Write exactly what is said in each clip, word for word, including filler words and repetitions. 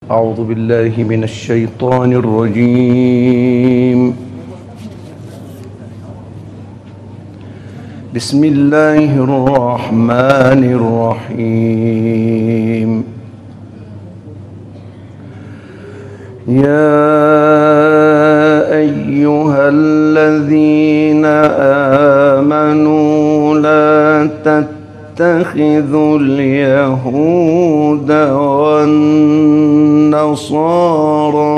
أعوذ بالله من الشيطان الرجيم. بسم الله الرحمن الرحيم. يا أيها الذين آمنوا لا تتخذوا اليهود والنصارى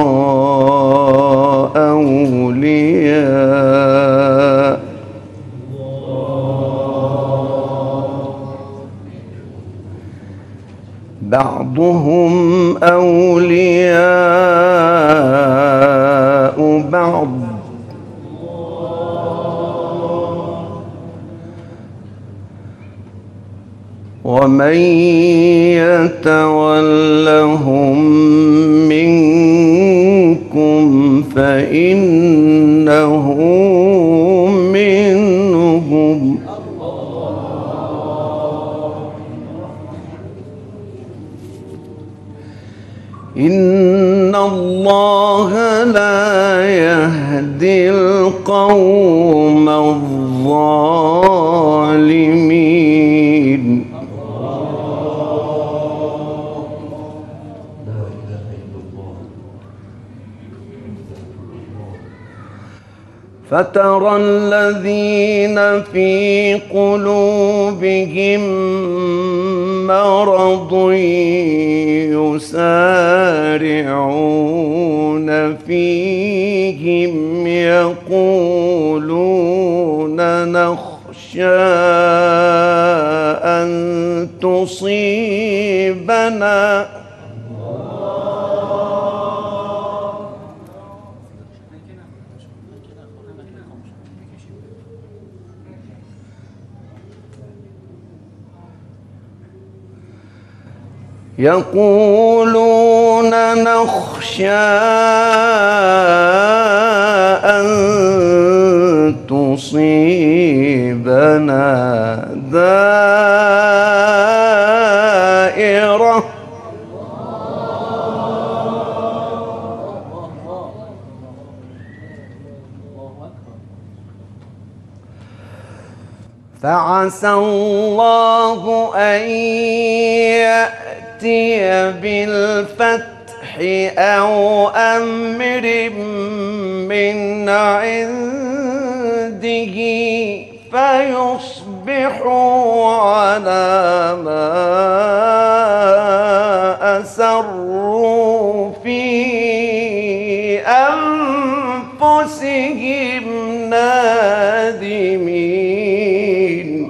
أولياء بعضهم أولياء بعض ومن يتولهم منكم فإنه منهم إن الله لا يهدي القوم الظالمين. فترى الذين في قلوبهم مرض يسارعون فيهم يقولون نخشى أن تصيبنا يقولون نخشى أن تصيبنا دائرة فعسى الله أن يأتي بالفتح أو أمر من عنده فيصبحوا على ما أسروا في أنفسهم نادمين.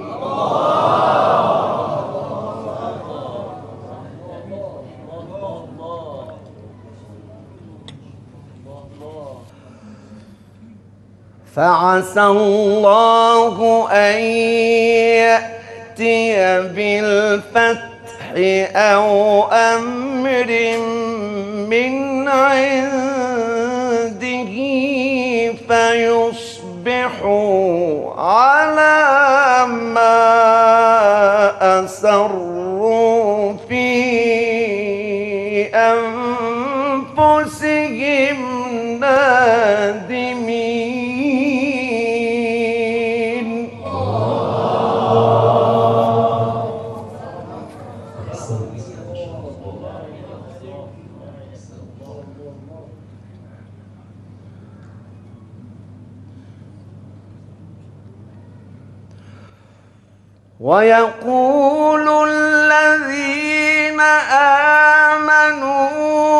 فعسى الله أن يأتي بالفتح أو أمر من عنده فيصبحوا على ما أسروا في أنفسهم نادمين. ويقول الذين آمنوا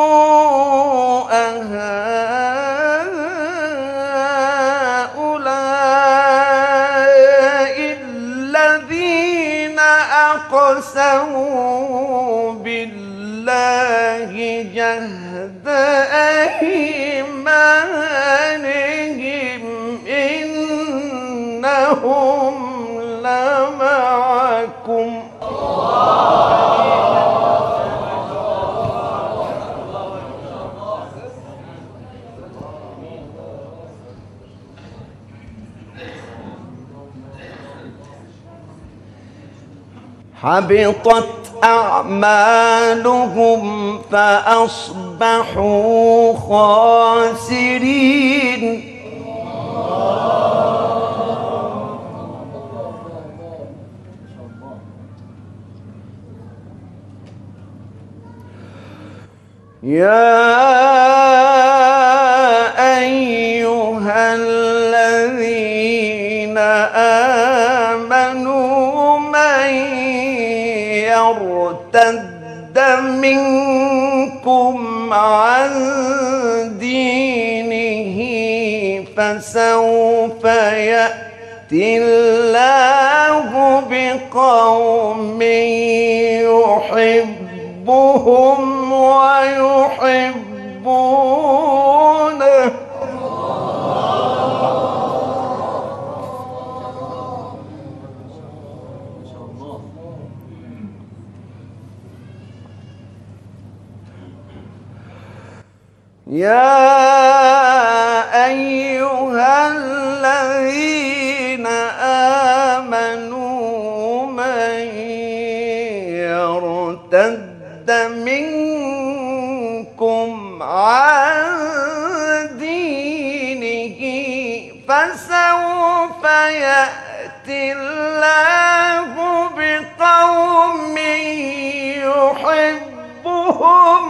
أهؤلاء الذين أقسموا بالله جهد أيمانهم إنهم لمعكم حبطت أعمالهم فأصبحوا خاسرين. يا أيها الذين آمنوا من يرتد منكم عن دينه فسوف يأتي الله بقوم يحبهم ويحبونه يا أيها الذين آمنوا من يرتد منكم عن دينه فسوف يأتي الله بقوم يحبهم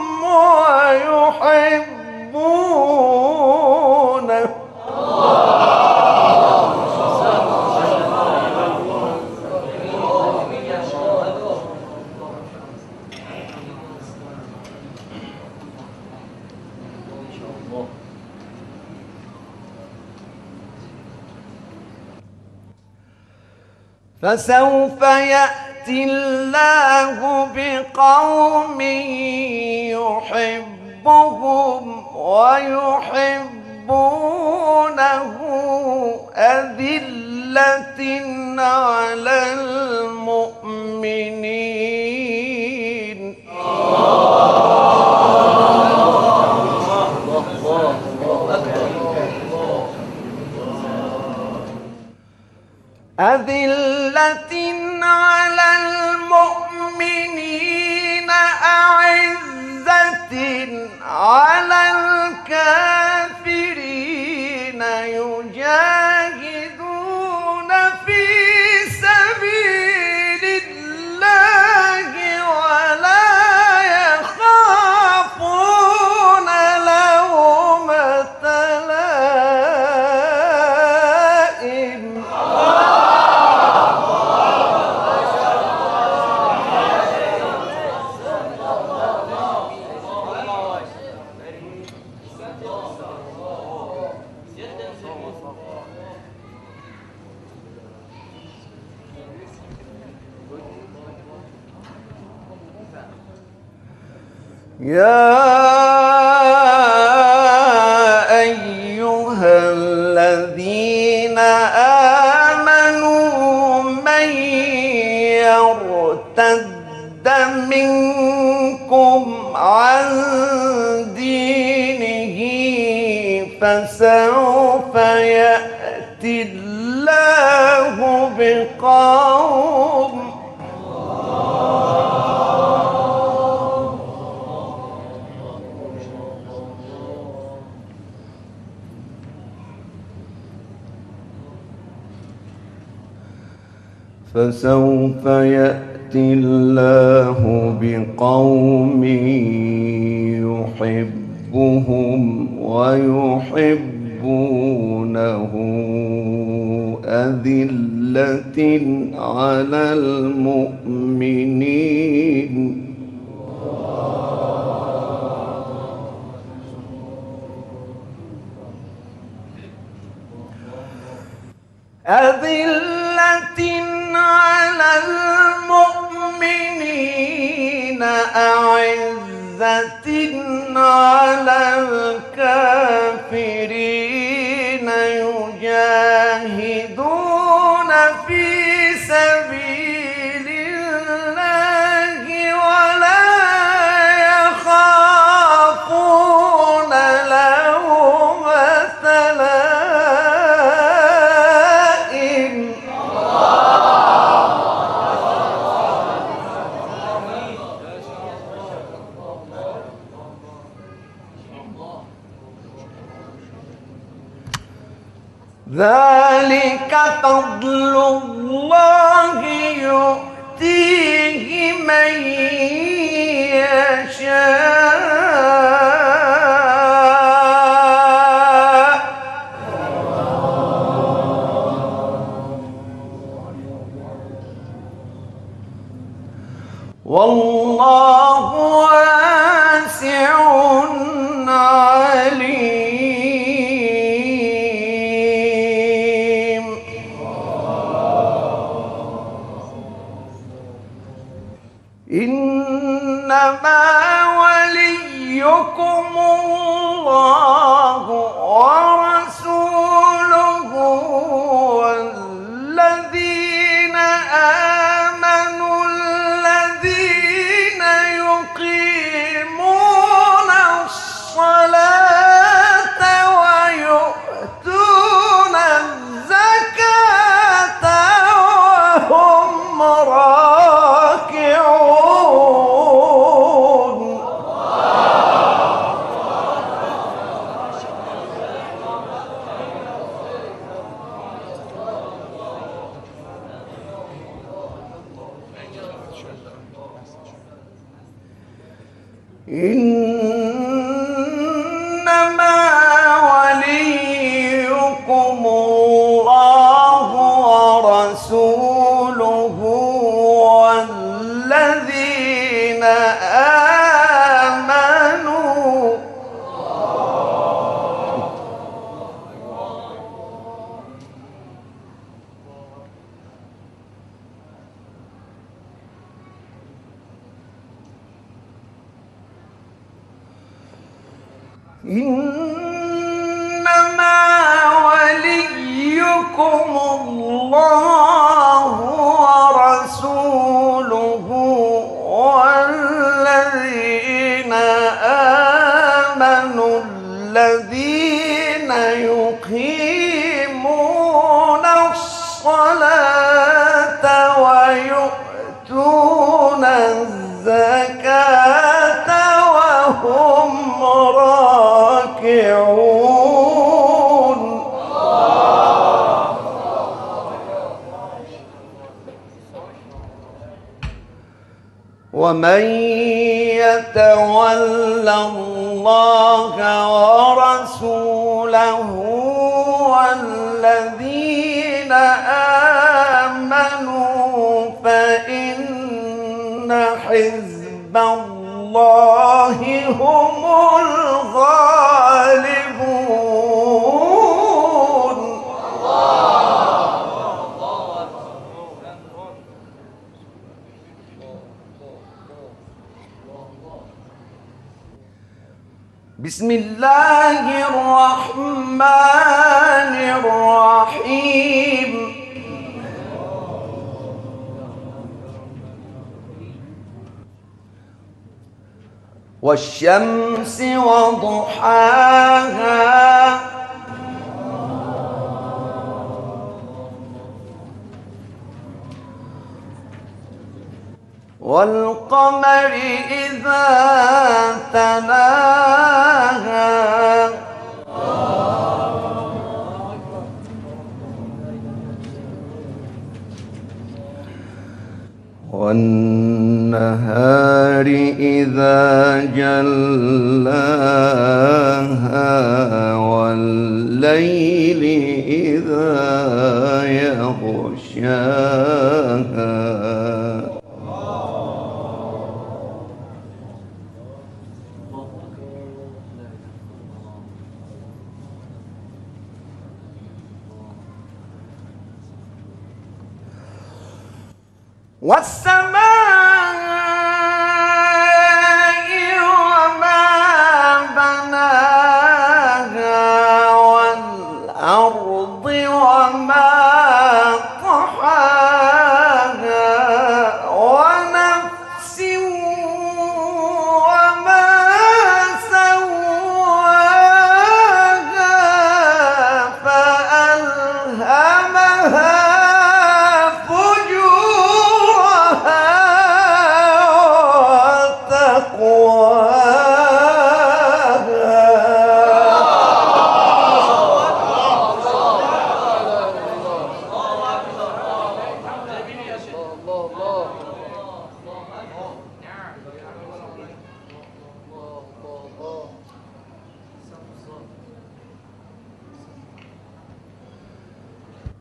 ويحبونه فسوف يأتي الله بقوم يحبهم ويحبونه أذلة على المؤمنين أذلة على المؤمنين أعزة على الكافرين يجاهدون في سبيل الله ولا يخافون لومة لائم يا أيها الذين آمنوا من يرتد منكم عن دينه فسوف يأتي الله بقوم فسوف يأتي الله بقوم يحبهم ويحبونه أذلة على المؤمنين أذلة على المؤمنين أعزة على الكافرين يجاهدون في سبيل الله ولا يخافون لومة لائم ذلك فضل الله يؤتيه من يشاء والله واسع عليم. إنما وليكم الله ورسوله والذين آمنوا الذين يقيمون الصلاة ويؤتون الزكاة وهم راكعون. إنما وليكم الله ورسوله والذين آمنوا إنما وليكم الله ورسوله والذين آمنوا الذين يقيمون الصلاة ويؤتون الزكاة وهم راكعون. ومن يتول الله ورسوله والذين آمنوا فإن حزب الله هم الغالبون. بسم الله الرحمن الرحيم. والشمس وضحاها والقمر إذا تلاها والنهار إذا جلاها والليل إذا يغشاها والسماء وما بناها والأرض وما طحاها ونفس وما سواها فألهمها فجورها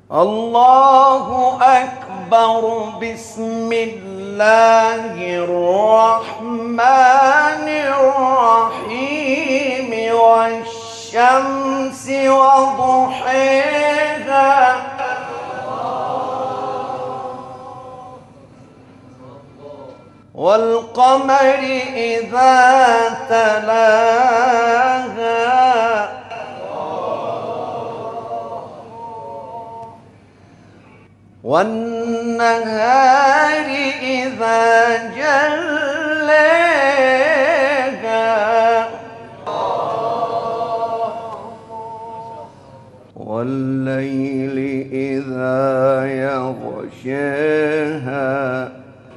الله أكبر. بسم الله الرحمن الرحيم. والشمس وضحيها والقمر إذا تلاها والنهار إذا جلاها والليل إذا يغشاها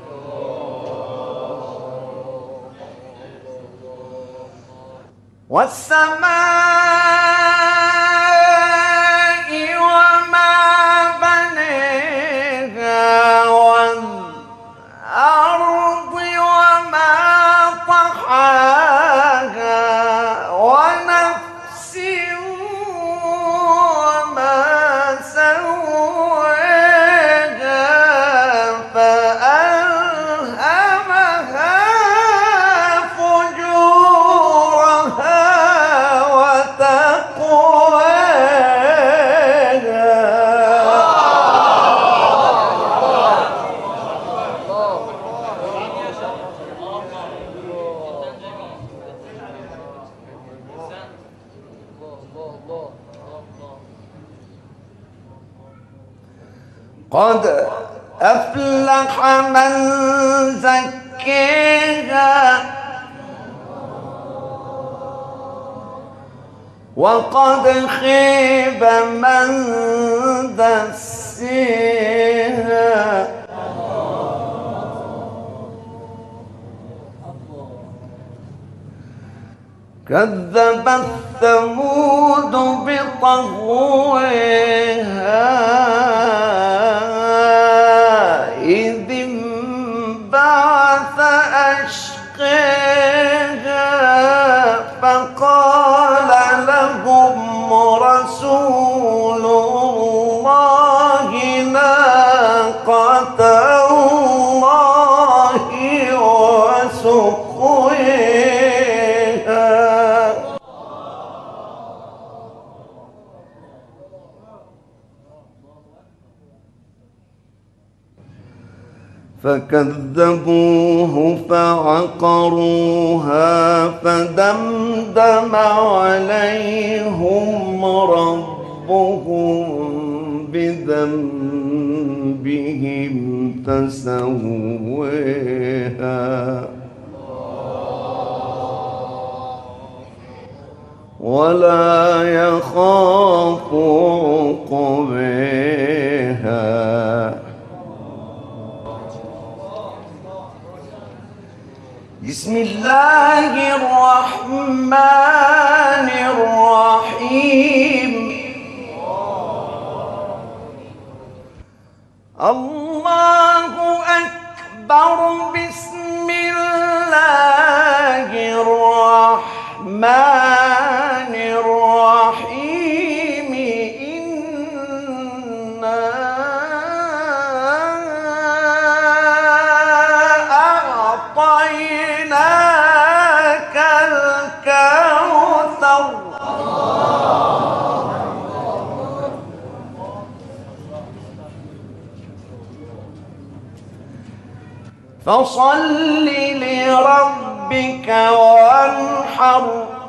والسماء وما بنيها والأرض وما طحاها ونفس وما سواها فألهمها فجورها قد أفلح من زكاها وقد خيب من دساها كذبت ثمود بطغواها إذ انبعث أشقاها فقال لهم رسول الله ناقة الله وسقياها فكذبوه فعقروها فدمدم عليهم ربهم بذنبهم فسواها ولا يخاف عقباها. بسم الله الرحمن الرحيم. الله أكبر. بسم الله الرحمن الرحيم. إنا أعطيناك الكوثر. فصل لربك وانحر.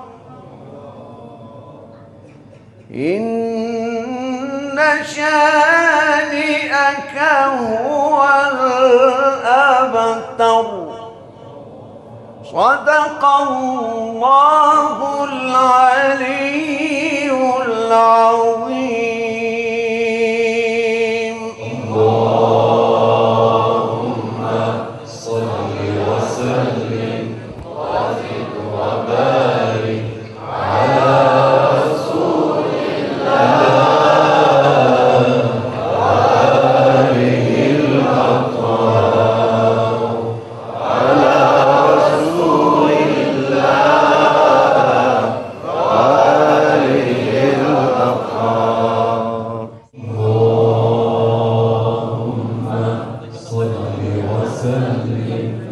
إن شانئك هو الأبتر. صدق الله العلي العظيم. اللهم صل وسلم وزد وبارك على رسول الله وآله الأطهار. على رسول الله وسلم